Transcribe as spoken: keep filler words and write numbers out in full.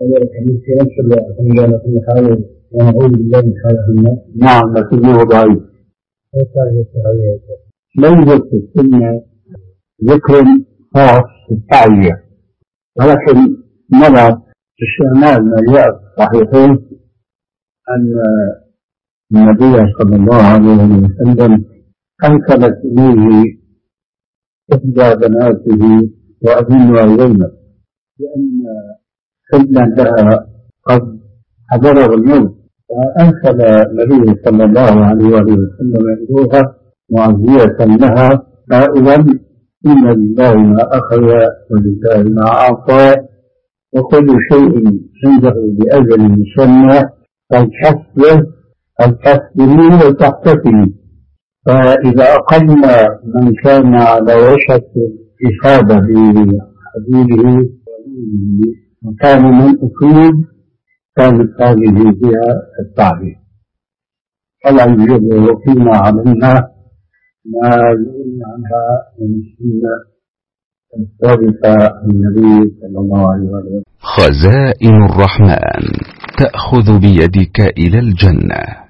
في نفس الوقت أن نحاول ونعوذ بالله من حالة الناس. نعم لكنه ضعيف. ليست في السنة ذكر خاص في التعوية، ولكن مضى في الشمال ما جاء في الصحيحين أن النبي صلى الله عليه وسلم أرسلت إليه إحدى بناته وأظنها زينب، لأن سيدنا لها قد حضره الموت، فأرسل النبي صلى الله عليه وسلم إليها معزية لها قائلا إن لله ما أخذ ولله ما أعطى وكل شيء عنده بأجل مسمى فالحسب الحسبين وتحتفل. فإذا أقلنا من كان على وشك الإفادة بحديده وكان من أفيد كانت هذه فيها التعبير. فلا يوجد فيما علمنا ما يغني عنها من السنة الثابتة عن النبي صلى الله عليه وسلم. خزائن الرحمن تأخذ بيدك إلى الجنة.